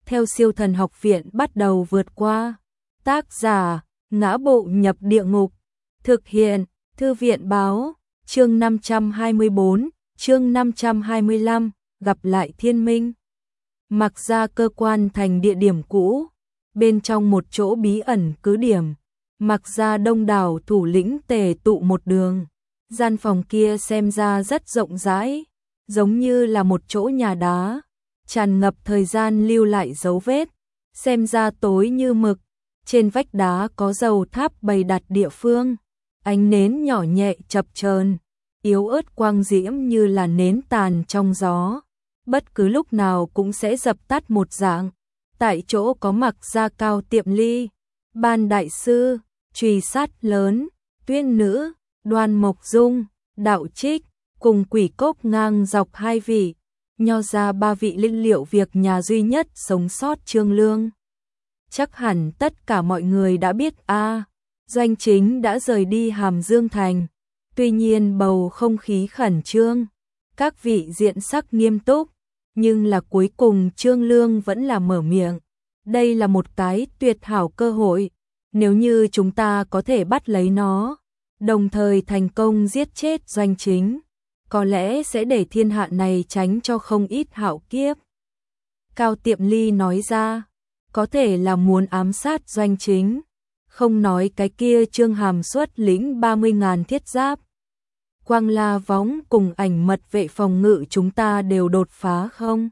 theo Siêu Thần Học Viện bắt đầu vượt qua. Tác giả: Ngã Bộ Nhập Địa Ngục. Thực hiện: Thư viện báo. Chương 524, chương 525, gặp lại Thiên Minh. Mặc ra cơ quan thành địa điểm cũ, bên trong một chỗ bí ẩn cứ điểm, Mặc ra đông đảo thủ lĩnh tề tụ một đường. Gian phòng kia xem ra rất rộng rãi, giống như là một chỗ nhà đá, tràn ngập thời gian lưu lại dấu vết, xem ra tối như mực. Trên vách đá có dầu tháp bày đặt địa phương, ánh nến nhỏ nhẹ chập chờn, yếu ớt quang diễm như là nến tàn trong gió, bất cứ lúc nào cũng sẽ dập tắt một dạng. Tại chỗ có Mặc ra Cao Tiệm Ly, Ban Đại Sư, Truy Sát Lớn, Tuyên Nữ, Đoan Mộc Dung, Đạo Trích, cùng Quỷ Cốc ngang dọc 2 vị, nho ra 3 vị linh liệu việc nhà duy nhất sống sót Trương Lương. Chắc hẳn tất cả mọi người đã biết Doanh Chính đã rời đi Hàm Dương Thành. Tuy nhiên bầu không khí khẩn trương, các vị diện sắc nghiêm túc, nhưng là cuối cùng Trương Lương vẫn là mở miệng. Đây là một cái tuyệt hảo cơ hội, nếu như chúng ta có thể bắt lấy nó, đồng thời thành công giết chết Doanh Chính, có lẽ sẽ để thiên hạ này tránh cho không ít hạo kiếp. Cao Tiệm Ly nói ra, có thể là muốn ám sát Doanh Chính, không nói cái kia Trương Hàm xuất lĩnh 30.000 thiết giáp. Quang La Võng cùng Ảnh Mật vệ phòng ngự chúng ta đều đột phá không?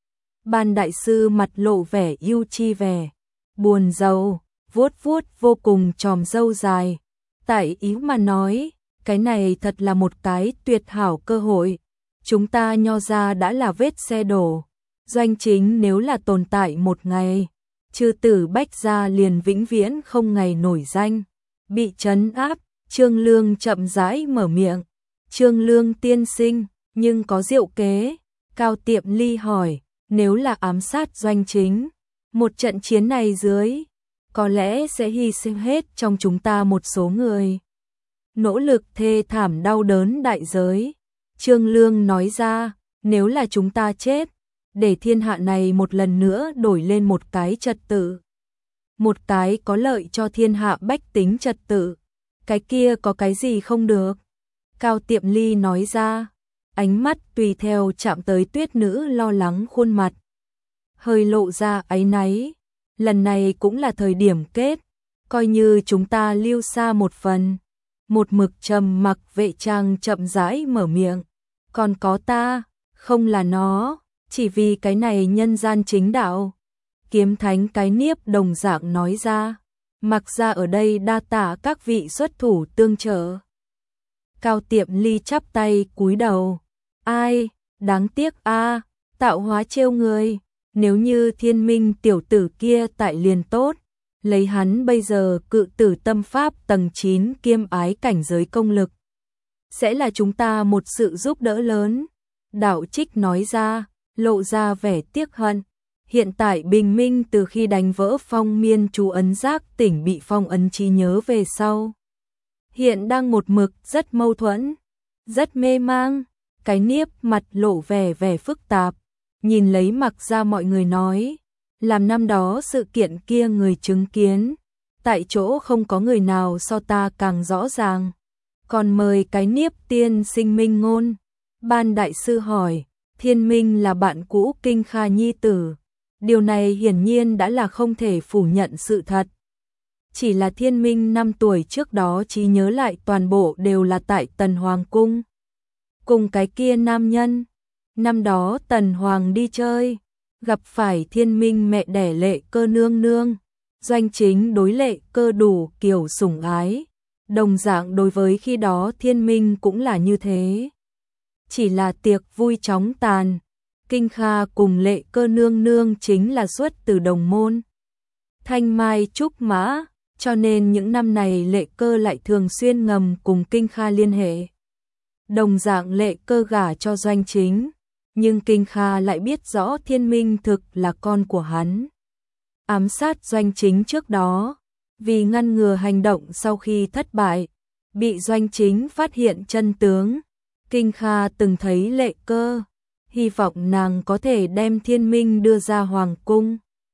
Ban Đại Sư mặt lộ vẻ ưu chi vẻ, buồn rầu, vuốt vuốt vô cùng chòm râu dài. Tại ý mà nói, cái này thật là một cái tuyệt hảo cơ hội. Chúng ta nho ra đã là vết xe đổ. Doanh Chính nếu là tồn tại một ngày, Chư tử Bách gia liền vĩnh viễn không ngày nổi danh. Bị trấn áp, Trương Lương chậm rãi mở miệng. Trương Lương tiên sinh, nhưng có diệu kế. Cao Tiệm Ly hỏi, nếu là ám sát Doanh Chính, một trận chiến này dưới, có lẽ sẽ hy sinh hết trong chúng ta một số người. Nỗ lực thê thảm đau đớn đại giới. Trương Lương nói ra, nếu là chúng ta chết, để thiên hạ này một lần nữa đổi lên một cái trật tự. Một cái có lợi cho thiên hạ bách tính trật tự. Cái kia có cái gì không được? Cao Tiệm Ly nói ra, ánh mắt tùy theo chạm tới Tuyết Nữ lo lắng khuôn mặt, hơi lộ ra áy náy. Lần này cũng là thời điểm kết, coi như chúng ta lưu xa một phần. Một mực trầm mặc Vệ Trang chậm rãi mở miệng, còn có ta, không là nó, chỉ vì cái này nhân gian chính đạo. Kiếm Thánh cái niếp đồng dạng nói ra, Mặc ra ở đây đa tạ các vị xuất thủ tương trợ. Cao Tiệm Ly chắp tay cúi đầu, ai, đáng tiếc tạo hóa trêu người, nếu như Thiên Minh tiểu tử kia tại liền tốt, lấy hắn bây giờ cự tử tâm pháp tầng 9 kiêm ái cảnh giới công lực, sẽ là chúng ta một sự giúp đỡ lớn. Đạo Trích nói ra, lộ ra vẻ tiếc hận. Hiện tại bình minh từ khi đánh vỡ phong miên chú ấn giác tỉnh bị phong ấn trí nhớ về sau, hiện đang một mực rất mâu thuẫn, rất mê mang. Cái niếp mặt lộ vẻ phức tạp, nhìn lấy Mặc ra mọi người nói, làm năm đó sự kiện kia người chứng kiến, tại chỗ không có người nào so ta càng rõ ràng. Còn mời cái niếp tiên sinh minh ngôn. Ban Đại Sư hỏi, Thiên Minh là bạn cũ Kinh Kha nhi tử, điều này hiển nhiên đã là không thể phủ nhận sự thật. Chỉ là Thiên Minh 5 tuổi trước đó trí nhớ lại toàn bộ đều là tại Tần Hoàng Cung. Cùng cái kia nam nhân, năm đó Tần Hoàng đi chơi, gặp phải Thiên Minh mẹ đẻ Lệ Cơ nương nương. Doanh Chính đối Lệ Cơ đủ kiểu sủng ái, đồng dạng đối với khi đó Thiên Minh cũng là như thế. Chỉ là tiệc vui chóng tàn, Kinh Kha cùng Lệ Cơ nương nương chính là xuất từ đồng môn Thanh Mai Trúc Mã, cho nên những năm này Lệ Cơ lại thường xuyên ngầm cùng Kinh Kha liên hệ. Đồng dạng Lệ Cơ gả cho Doanh Chính, nhưng Kinh Kha lại biết rõ Thiên Minh thực là con của hắn. Ám sát Doanh Chính trước đó, vì ngăn ngừa hành động sau khi thất bại, bị Doanh Chính phát hiện chân tướng. Kinh Kha từng thấy Lệ Cơ, hy vọng nàng có thể đem Thiên Minh đưa ra hoàng cung,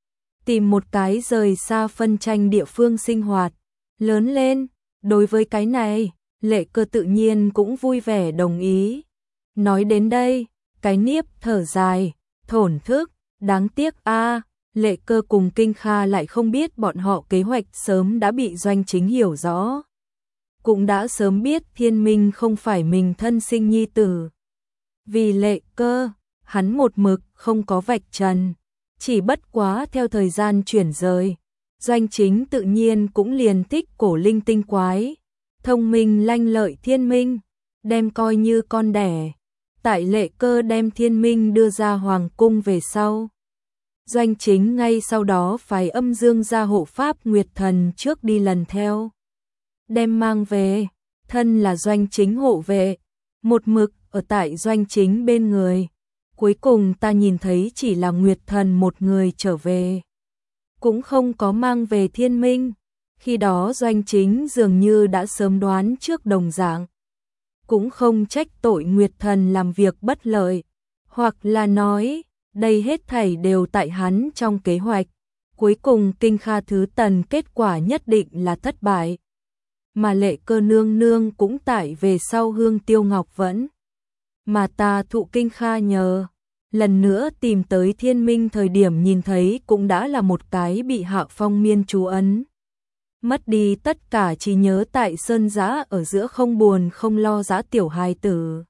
tìm một cái rời xa phân tranh địa phương sinh hoạt, lớn lên. Đối với cái này, Lệ Cơ tự nhiên cũng vui vẻ đồng ý. Nói đến đây, cái Niếp thở dài, thổn thức, đáng tiếc a, Lệ Cơ cùng Kinh Kha lại không biết bọn họ kế hoạch sớm đã bị Doanh Chính hiểu rõ. Cũng đã sớm biết Thiên Minh không phải mình thân sinh nhi tử. Vì Lệ Cơ, hắn một mực không có vạch trần, chỉ bất quá theo thời gian chuyển rời, Doanh Chính tự nhiên cũng liền thích cổ linh tinh quái, thông minh lanh lợi Thiên Minh, đem coi như con đẻ. Tại Lệ Cơ đem Thiên Minh đưa ra hoàng cung về sau, Doanh Chính ngay sau đó phải âm dương gia hộ pháp Nguyệt Thần trước đi lần theo, đem mang về, thân là Doanh Chính hộ vệ, một mực ở tại Doanh Chính bên người. Cuối cùng ta nhìn thấy chỉ là Nguyệt Thần một người trở về, cũng không có mang về Thiên Minh. Khi đó Doanh Chính dường như đã sớm đoán trước đồng dạng, cũng không trách tội Nguyệt Thần làm việc bất lợi, hoặc là nói, đây hết thảy đều tại hắn trong kế hoạch. Cuối cùng Kinh Kha Thứ Tần kết quả nhất định là thất bại, mà Lệ Cơ nương nương cũng tại về sau Hương Tiêu Ngọc Vẫn. Mà ta thụ Kinh Kha nhờ, lần nữa tìm tới Thiên Minh thời điểm nhìn thấy cũng đã là một cái bị Hạ Phong Miên chú ấn. Mất đi tất cả trí nhớ tại sơn giã ở giữa không buồn không lo dã tiểu hài tử.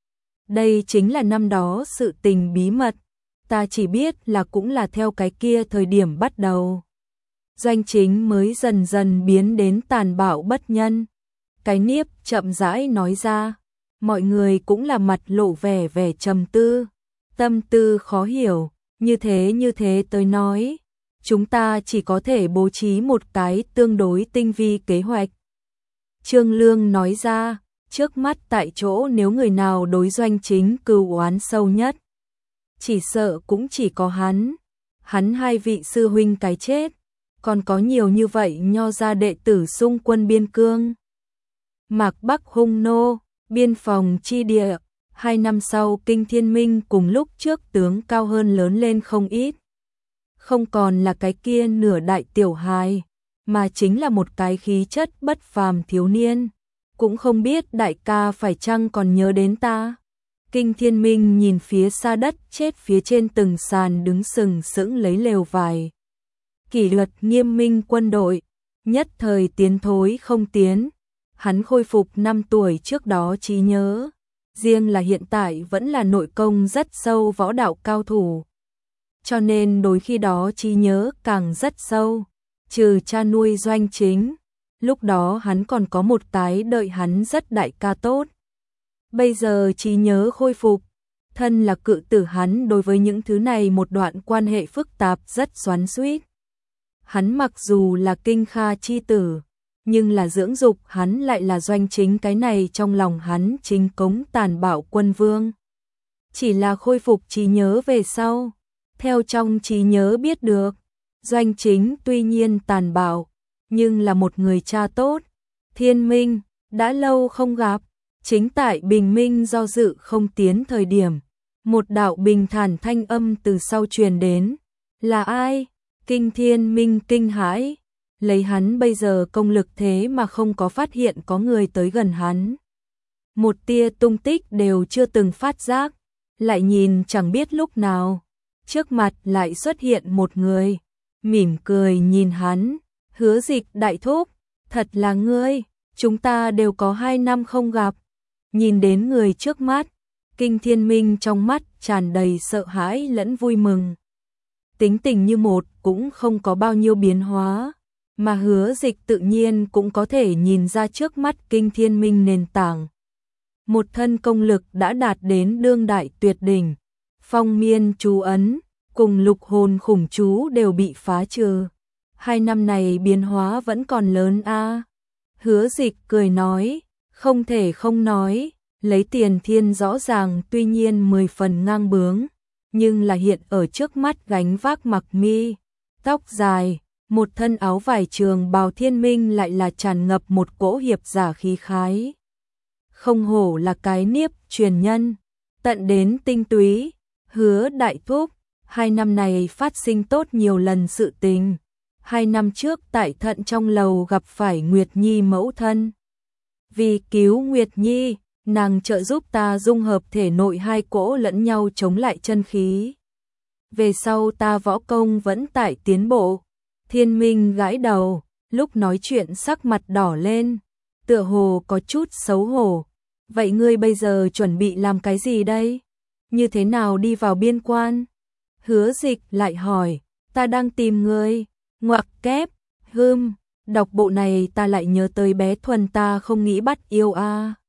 Đây chính là năm đó sự tình bí mật, ta chỉ biết là cũng là theo cái kia thời điểm bắt đầu. Doanh Chính mới dần dần biến đến tàn bạo bất nhân. Cái Niếp chậm rãi nói ra, mọi người cũng là mặt lộ vẻ vẻ trầm tư, tâm tư khó hiểu, như thế tới nói, chúng ta chỉ có thể bố trí một cái tương đối tinh vi kế hoạch. Trương Lương nói ra, trước mắt tại chỗ nếu người nào đối Doanh Chính cừu oán sâu nhất, chỉ sợ cũng chỉ có hắn hai vị sư huynh cái chết, còn có nhiều như vậy nho gia đệ tử xung quân biên cương. Mạc Bắc hung nô, biên phòng chi địa, 2 năm sau Kinh Thiên Minh cùng lúc trước tướng cao hơn lớn lên không ít. Không còn là cái kia nửa đại tiểu hài, mà chính là một cái khí chất bất phàm thiếu niên. Cũng không biết đại ca phải chăng còn nhớ đến ta. Kinh Thiên Minh nhìn phía xa đất chết phía trên từng sàn đứng sừng sững lấy lều vải. Kỷ luật nghiêm minh quân đội, nhất thời tiến thối không tiến. Hắn khôi phục 5 tuổi trước đó trí nhớ. Riêng là hiện tại vẫn là nội công rất sâu võ đạo cao thủ. Cho nên đối khi đó trí nhớ càng rất sâu. Trừ cha nuôi Doanh Chính, lúc đó hắn còn có một cái đợi hắn rất đại ca tốt. Bây giờ trí nhớ khôi phục, thân là cự tử hắn đối với những thứ này một đoạn quan hệ phức tạp rất xoắn xuýt. Hắn mặc dù là Kinh Kha chi tử, nhưng là dưỡng dục hắn lại là Doanh Chính, cái này trong lòng hắn chính cống tàn bạo quân vương. Chỉ là khôi phục trí nhớ về sau, theo trong trí nhớ biết được, Doanh Chính tuy nhiên tàn bạo, nhưng là một người cha tốt. Thiên Minh, đã lâu không gặp, chính tại bình minh do dự không tiến thời điểm, một đạo bình thản thanh âm từ sau truyền đến. Là ai? Kinh Thiên Minh kinh hãi, lấy hắn bây giờ công lực thế mà không có phát hiện có người tới gần hắn. Một tia tung tích đều chưa từng phát giác, lại nhìn chẳng biết lúc nào, trước mặt lại xuất hiện một người, mỉm cười nhìn hắn, Hứa Dịch đại thúc, thật là ngươi, chúng ta đều có 2 năm không gặp. Nhìn đến người trước mắt, Kinh Thiên Minh trong mắt tràn đầy sợ hãi lẫn vui mừng. Tính tình như một cũng không có bao nhiêu biến hóa, mà Hứa Dịch tự nhiên cũng có thể nhìn ra trước mắt Kinh Thiên Minh nền tảng. Một thân công lực đã đạt đến đương đại tuyệt đỉnh, phong miên chú ấn, cùng lục hồn khủng chú đều bị phá trừ. 2 năm này biến hóa vẫn còn lớn a. Hứa Dịch cười nói, không thể không nói, lấy Tiền Thiên rõ ràng tuy nhiên 10 phần ngang bướng, nhưng là hiện ở trước mắt gánh vác mặc mi, tóc dài, một thân áo vải trường bào Thiên Minh lại là tràn ngập một cỗ hiệp giả khí khái. Không hổ là cái Niếp truyền nhân, tận đến tinh túy. Hứa đại thúc, 2 năm này phát sinh tốt nhiều lần sự tình. 2 năm trước tại Thận trong lầu gặp phải Nguyệt Nhi mẫu thân. Vì cứu Nguyệt Nhi, nàng trợ giúp ta dung hợp thể nội hai cỗ lẫn nhau chống lại chân khí. Về sau ta võ công vẫn tại tiến bộ. Thiên Minh gãi đầu, lúc nói chuyện sắc mặt đỏ lên, tựa hồ có chút xấu hổ. Vậy ngươi bây giờ chuẩn bị làm cái gì đây? Như thế nào đi vào biên quan? Hứa Dịch lại hỏi, ta đang tìm ngươi. Ngoặc kép, đọc bộ này ta lại nhớ tới bé Thuần ta không nghĩ bắt yêu a.